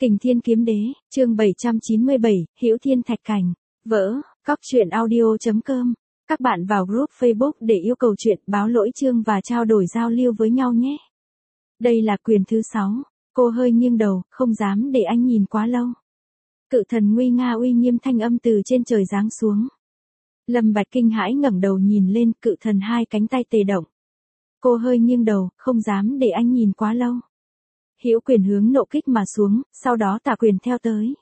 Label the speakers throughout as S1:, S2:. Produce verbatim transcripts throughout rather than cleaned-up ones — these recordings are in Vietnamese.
S1: Kình Thiên Kiếm Đế, chương bảy trăm chín mươi bảy, Hữu Thiên Thạch Cảnh, vỡ, cóc truyện audio chấm com. Các bạn vào group Facebook để yêu cầu chuyện, báo lỗi chương và trao đổi giao lưu với nhau nhé. Đây là quyền thứ sáu. Cô hơi nghiêng đầu, không dám để anh nhìn quá lâu. Cự thần nguy nga uy nghiêm thanh âm từ trên trời giáng xuống. Lâm Bạch kinh hãi ngẩng đầu nhìn lên, cự thần hai cánh tay tề động. Cô hơi nghiêng đầu, không dám để anh nhìn quá lâu. Hữu quyền hướng nộ kích mà xuống, sau đó tả quyền theo tới.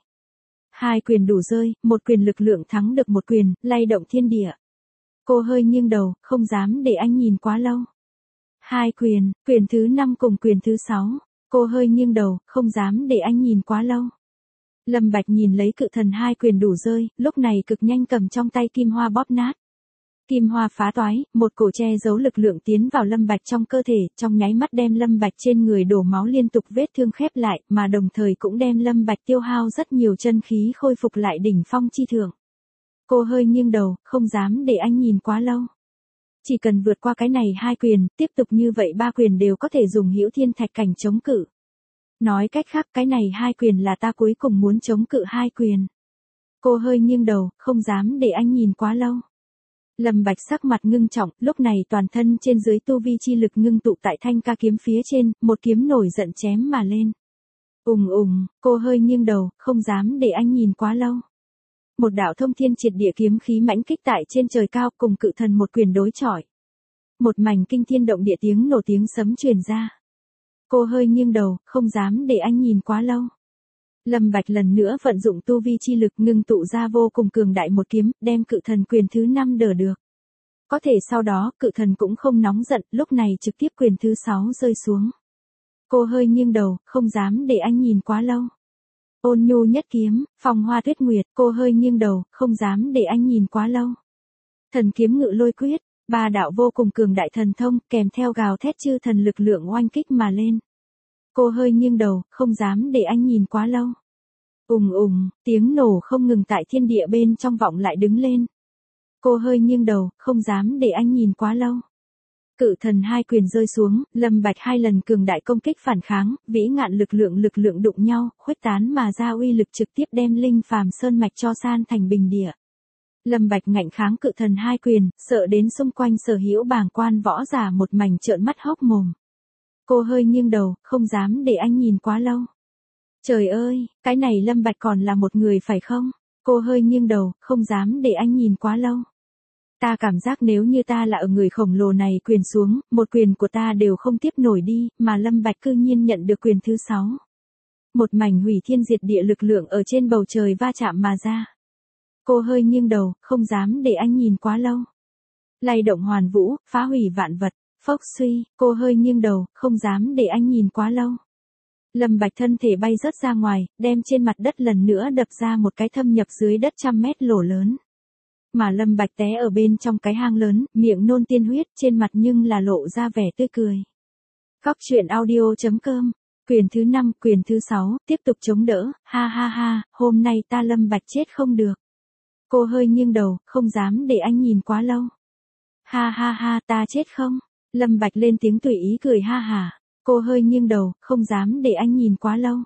S1: Hai quyền đủ rơi, một quyền lực lượng thắng được một quyền, lay động thiên địa. Cô hơi nghiêng đầu, không dám để anh nhìn quá lâu. Hai quyền, quyền thứ năm cùng quyền thứ sáu. Cô hơi nghiêng đầu, không dám để anh nhìn quá lâu. Lâm Bạch nhìn lấy cự thần hai quyền đủ rơi, lúc này cực nhanh cầm trong tay kim hoa bóp nát. Kim hoa phá toái, một cổ che giấu lực lượng tiến vào Lâm Bạch trong cơ thể, trong nháy mắt đem Lâm Bạch trên người đổ máu liên tục vết thương khép lại, mà đồng thời cũng đem Lâm Bạch tiêu hao rất nhiều chân khí khôi phục lại đỉnh phong chi thượng. Cô hơi nghiêng đầu, không dám để anh nhìn quá lâu. Chỉ cần vượt qua cái này hai quyền, tiếp tục như vậy ba quyền đều có thể dùng Hữu Thiên Thạch Cảnh chống cự. Nói cách khác, cái này hai quyền là ta cuối cùng muốn chống cự hai quyền. Cô hơi nghiêng đầu, không dám để anh nhìn quá lâu. Lâm Bạch sắc mặt ngưng trọng, lúc này toàn thân trên dưới tu vi chi lực ngưng tụ tại thanh ca kiếm phía trên, một kiếm nổi giận chém mà lên. Ùng ùng, cô hơi nghiêng đầu, không dám để anh nhìn quá lâu. Một đạo thông thiên triệt địa kiếm khí mãnh kích tại trên trời cao, cùng cự thần một quyền đối chọi. Một mảnh kinh thiên động địa tiếng nổ tiếng sấm truyền ra. Cô hơi nghiêng đầu, không dám để anh nhìn quá lâu. Lâm Bạch lần nữa vận dụng tu vi chi lực ngưng tụ ra vô cùng cường đại một kiếm, đem cự thần quyền thứ năm đỡ được. Có thể sau đó, cự thần cũng không nóng giận, lúc này trực tiếp quyền thứ sáu rơi xuống. Cô hơi nghiêng đầu, không dám để anh nhìn quá lâu. Ôn nhu nhất kiếm, phong hoa tuyết nguyệt, cô hơi nghiêng đầu, không dám để anh nhìn quá lâu. Thần kiếm ngự lôi quyết, ba đạo vô cùng cường đại thần thông, kèm theo gào thét chư thần lực lượng oanh kích mà lên. Cô hơi nghiêng đầu, không dám để anh nhìn quá lâu. Ùng ùng, tiếng nổ không ngừng tại thiên địa bên trong vọng lại đứng lên. Cô hơi nghiêng đầu, không dám để anh nhìn quá lâu. Cự thần hai quyền rơi xuống, Lâm Bạch hai lần cường đại công kích phản kháng, vĩ ngạn lực lượng lực lượng đụng nhau, khuếch tán mà ra uy lực trực tiếp đem linh phàm sơn mạch cho san thành bình địa. Lâm Bạch ngạnh kháng cự thần hai quyền, sợ đến xung quanh sở hữu bàng quan võ giả một mảnh trợn mắt hốc mồm. Cô hơi nghiêng đầu, không dám để anh nhìn quá lâu. Trời ơi, cái này Lâm Bạch còn là một người phải không? Cô hơi nghiêng đầu, không dám để anh nhìn quá lâu. Ta cảm giác nếu như ta là ở người khổng lồ này quyền xuống, một quyền của ta đều không tiếp nổi đi, mà Lâm Bạch cư nhiên nhận được quyền thứ sáu. Một mảnh hủy thiên diệt địa lực lượng ở trên bầu trời va chạm mà ra. Cô hơi nghiêng đầu, không dám để anh nhìn quá lâu. Lay động hoàn vũ, phá hủy vạn vật, phốc suy, cô hơi nghiêng đầu, không dám để anh nhìn quá lâu. Lâm Bạch thân thể bay rớt ra ngoài, đem trên mặt đất lần nữa đập ra một cái thâm nhập dưới đất trăm mét lỗ lớn. Mà Lâm Bạch té ở bên trong cái hang lớn, miệng nôn tiên huyết, trên mặt nhưng là lộ ra vẻ tươi cười. Cóc truyện audio chấm com, quyền thứ năm, quyền thứ sáu, tiếp tục chống đỡ, ha ha ha, hôm nay ta Lâm Bạch chết không được. Cô hơi nghiêng đầu, không dám để anh nhìn quá lâu. Ha ha ha, ta chết không? Lâm Bạch lên tiếng tùy ý cười ha hả. Cô hơi nghiêng đầu, không dám để anh nhìn quá lâu.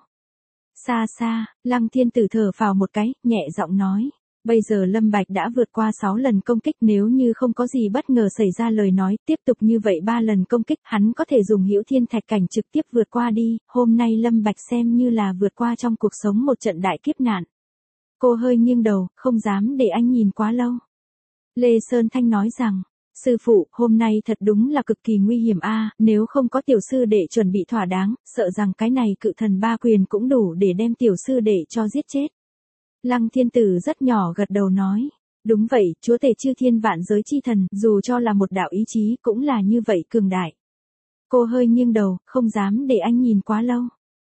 S1: Xa xa, Lăng Thiên Tử thở phào một cái, nhẹ giọng nói. Bây giờ Lâm Bạch đã vượt qua sáu lần công kích, nếu như không có gì bất ngờ xảy ra lời nói, tiếp tục như vậy ba lần công kích, hắn có thể dùng Hữu Thiên Thạch Cảnh trực tiếp vượt qua đi, hôm nay Lâm Bạch xem như là vượt qua trong cuộc sống một trận đại kiếp nạn. Cô hơi nghiêng đầu, không dám để anh nhìn quá lâu. Lê Sơn Thanh nói rằng, sư phụ, hôm nay thật đúng là cực kỳ nguy hiểm a, nếu không có tiểu sư đệ chuẩn bị thỏa đáng, sợ rằng cái này cự thần ba quyền cũng đủ để đem tiểu sư đệ cho giết chết. Lăng Thiên Tử rất nhỏ gật đầu nói, đúng vậy, chúa tể chư thiên vạn giới chi thần, dù cho là một đạo ý chí cũng là như vậy cường đại. Cô hơi nghiêng đầu, không dám để anh nhìn quá lâu.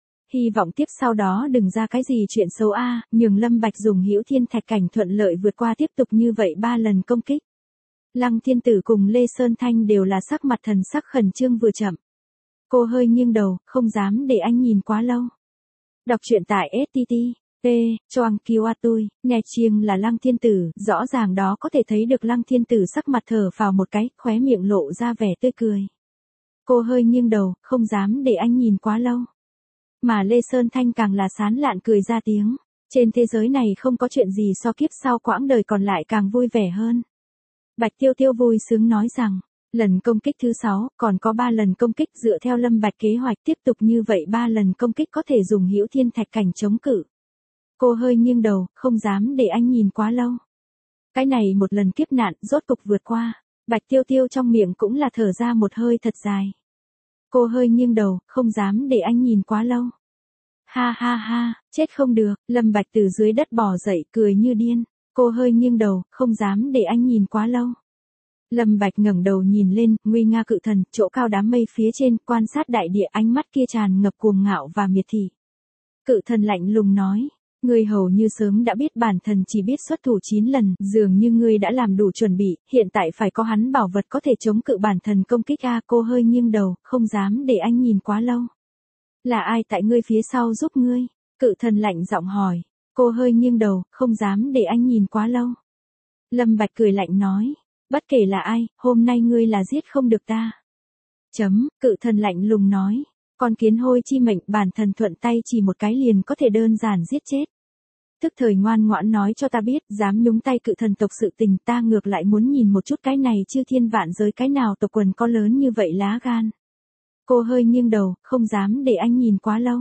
S1: Hy vọng tiếp sau đó đừng ra cái gì chuyện xấu a, nhường Lâm Bạch dùng Hữu Thiên Thạch Cảnh thuận lợi vượt qua tiếp tục như vậy ba lần công kích. Lăng Thiên Tử cùng Lê Sơn Thanh đều là sắc mặt thần sắc khẩn trương vừa chậm. Cô hơi nghiêng đầu, không dám để anh nhìn quá lâu. Đọc truyện tại ét tê tê pê, choang kiêu a tui, nghe chiêng là Lăng Thiên Tử, rõ ràng đó có thể thấy được Lăng Thiên Tử sắc mặt thở phào một cái, khóe miệng lộ ra vẻ tươi cười. Cô hơi nghiêng đầu, không dám để anh nhìn quá lâu. Mà Lê Sơn Thanh càng là sán lạn cười ra tiếng. Trên thế giới này không có chuyện gì so kiếp sau quãng đời còn lại càng vui vẻ hơn. Bạch Tiêu Tiêu vui sướng nói rằng, lần công kích thứ sáu, còn có ba lần công kích dựa theo Lâm Bạch kế hoạch tiếp tục như vậy ba lần công kích có thể dùng Hữu Thiên Thạch Cảnh chống cự. Cô hơi nghiêng đầu, không dám để anh nhìn quá lâu. Cái này một lần kiếp nạn rốt cục vượt qua, Bạch Tiêu Tiêu trong miệng cũng là thở ra một hơi thật dài. Cô hơi nghiêng đầu, không dám để anh nhìn quá lâu. Ha ha ha, chết không được, Lâm Bạch từ dưới đất bò dậy cười như điên. Cô hơi nghiêng đầu, không dám để anh nhìn quá lâu. Lâm Bạch ngẩng đầu nhìn lên, nguy nga cự thần, chỗ cao đám mây phía trên, quan sát đại địa, ánh mắt kia tràn ngập cuồng ngạo và miệt thị. Cự thần lạnh lùng nói, ngươi hầu như sớm đã biết bản thần chỉ biết xuất thủ chín lần, dường như ngươi đã làm đủ chuẩn bị, hiện tại phải có hắn bảo vật có thể chống cự bản thần công kích a. Cô hơi nghiêng đầu, không dám để anh nhìn quá lâu. Là ai tại ngươi phía sau giúp ngươi? Cự thần lạnh giọng hỏi. Cô hơi nghiêng đầu, không dám để anh nhìn quá lâu. Lâm Bạch cười lạnh nói, bất kể là ai, hôm nay ngươi là giết không được ta. Chấm, cự thần lạnh lùng nói, con kiến hôi chi mệnh bản thần thuận tay chỉ một cái liền có thể đơn giản giết chết. Tức thời ngoan ngoãn nói cho ta biết, dám nhúng tay cự thần tộc sự tình, ta ngược lại muốn nhìn một chút cái này chư thiên vạn giới cái nào tộc quần có lớn như vậy lá gan. Cô hơi nghiêng đầu, không dám để anh nhìn quá lâu.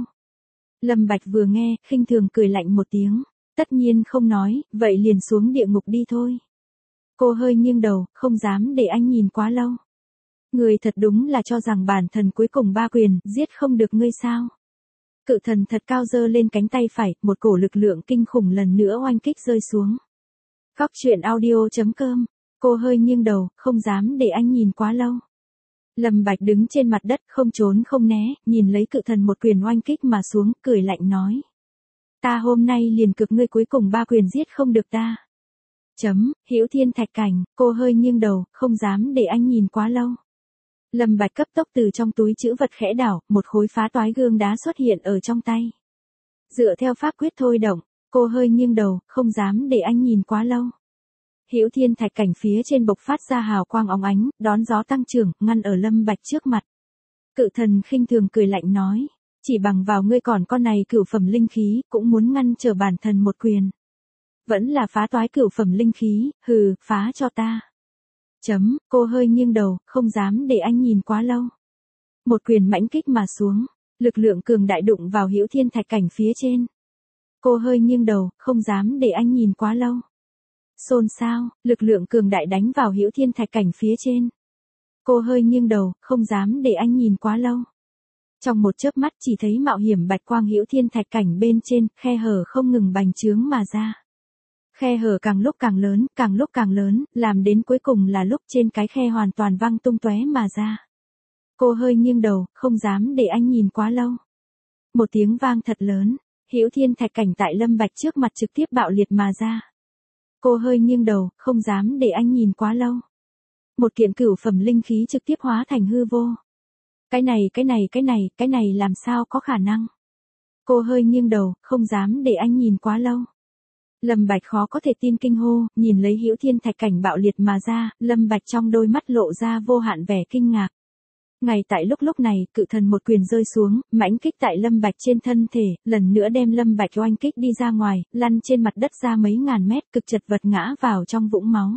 S1: Lâm Bạch vừa nghe, khinh thường cười lạnh một tiếng, tất nhiên không nói, vậy liền xuống địa ngục đi thôi. Cô hơi nghiêng đầu, không dám để anh nhìn quá lâu. Người thật đúng là cho rằng bản thần cuối cùng ba quyền, giết không được ngươi sao. Cự thần thật cao giơ lên cánh tay phải, một cổ lực lượng kinh khủng lần nữa oanh kích rơi xuống. Góc truyện audio chấm com, cô hơi nghiêng đầu, không dám để anh nhìn quá lâu. Lâm Bạch đứng trên mặt đất không trốn không né, nhìn lấy cự thần một quyền oanh kích mà xuống, cười lạnh nói. Ta hôm nay liền cực ngươi cuối cùng ba quyền giết không được ta. Chấm, Hữu Thiên Thạch Cảnh, cô hơi nghiêng đầu, không dám để anh nhìn quá lâu. Lâm Bạch cấp tốc từ trong túi trữ vật khẽ đảo, một khối phá toái gương đá xuất hiện ở trong tay. Dựa theo pháp quyết thôi động, cô hơi nghiêng đầu, không dám để anh nhìn quá lâu. Hữu Thiên Thạch Cảnh phía trên bộc phát ra hào quang óng ánh, đón gió tăng trưởng, ngăn ở Lâm Bạch trước mặt. Cự thần khinh thường cười lạnh nói, chỉ bằng vào ngươi còn con này cửu phẩm linh khí, cũng muốn ngăn trở bản thần một quyền. Vẫn là phá toái cửu phẩm linh khí, hừ, phá cho ta. Chấm, cô hơi nghiêng đầu, không dám để anh nhìn quá lâu. Một quyền mãnh kích mà xuống, lực lượng cường đại đụng vào Hữu Thiên Thạch Cảnh phía trên. Cô hơi nghiêng đầu, không dám để anh nhìn quá lâu. Xôn xao, lực lượng cường đại đánh vào Hữu Thiên Thạch Cảnh phía trên. Cô hơi nghiêng đầu, không dám để anh nhìn quá lâu. Trong một chớp mắt chỉ thấy mạo hiểm bạch quang Hữu Thiên Thạch Cảnh bên trên, khe hở không ngừng bành trướng mà ra. Khe hở càng lúc càng lớn, càng lúc càng lớn, làm đến cuối cùng là lúc trên cái khe hoàn toàn văng tung tóe mà ra. Cô hơi nghiêng đầu, không dám để anh nhìn quá lâu. Một tiếng vang thật lớn, Hữu Thiên Thạch Cảnh tại Lâm Bạch trước mặt trực tiếp bạo liệt mà ra. Cô hơi nghiêng đầu, không dám để anh nhìn quá lâu. Một kiện cửu phẩm linh khí trực tiếp hóa thành hư vô. Cái này cái này cái này, cái này làm sao có khả năng. Cô hơi nghiêng đầu, không dám để anh nhìn quá lâu. Lâm Bạch khó có thể tin kinh hô, nhìn lấy Hữu Thiên Thạch Cảnh bạo liệt mà ra, Lâm Bạch trong đôi mắt lộ ra vô hạn vẻ kinh ngạc. Ngay tại lúc lúc này, cự thần một quyền rơi xuống, mãnh kích tại Lâm Bạch trên thân thể, lần nữa đem Lâm Bạch oanh kích đi ra ngoài, lăn trên mặt đất ra mấy ngàn mét, cực chật vật ngã vào trong vũng máu.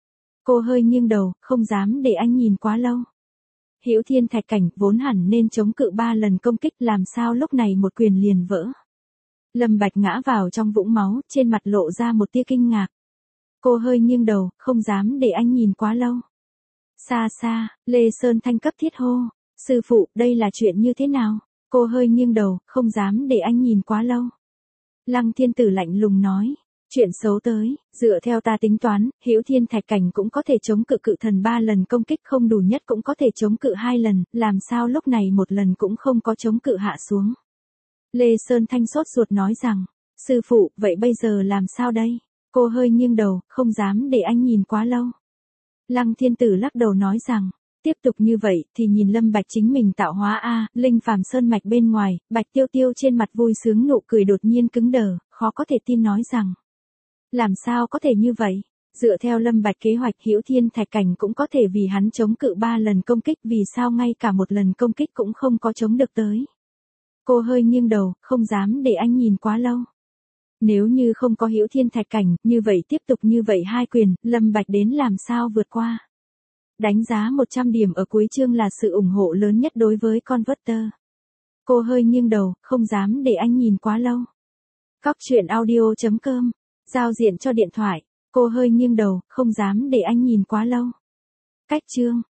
S1: Cô hơi nghiêng đầu, không dám để anh nhìn quá lâu. Hữu Thiên Thạch Cảnh vốn hẳn nên chống cự ba lần công kích, làm sao lúc này một quyền liền vỡ. Lâm Bạch ngã vào trong vũng máu, trên mặt lộ ra một tia kinh ngạc. Cô hơi nghiêng đầu, không dám để anh nhìn quá lâu. Xa xa, Lê Sơn Thanh cấp thiết hô. Sư phụ, đây là chuyện như thế nào? Cô hơi nghiêng đầu, không dám để anh nhìn quá lâu. Lăng Thiên Tử lạnh lùng nói. Chuyện xấu tới, dựa theo ta tính toán, Hữu Thiên Thạch Cảnh cũng có thể chống cự cự thần ba lần công kích, không đủ nhất cũng có thể chống cự hai lần, làm sao lúc này một lần cũng không có chống cự hạ xuống. Lê Sơn Thanh sốt ruột nói rằng, sư phụ, vậy bây giờ làm sao đây? Cô hơi nghiêng đầu, không dám để anh nhìn quá lâu. Lăng Thiên Tử lắc đầu nói rằng, tiếp tục như vậy thì nhìn Lâm Bạch chính mình tạo hóa a, linh phàm sơn mạch bên ngoài, Bạch Tiêu Tiêu trên mặt vui sướng nụ cười đột nhiên cứng đờ, khó có thể tin nói rằng, làm sao có thể như vậy? Dựa theo Lâm Bạch kế hoạch, Hữu Thiên Thạch Cảnh cũng có thể vì hắn chống cự ba lần công kích, vì sao ngay cả một lần công kích cũng không có chống được tới? Cô hơi nghiêng đầu, không dám để anh nhìn quá lâu. Nếu như không có Hữu Thiên Thạch Cảnh, như vậy tiếp tục như vậy hai quyền, Lâm Bạch đến làm sao vượt qua. Đánh giá một trăm điểm ở cuối chương là sự ủng hộ lớn nhất đối với Converter. Cô hơi nghiêng đầu, không dám để anh nhìn quá lâu. Cóc truyện audio chấm com. Giao diện cho điện thoại. Cô hơi nghiêng đầu, không dám để anh nhìn quá lâu. Cách chương.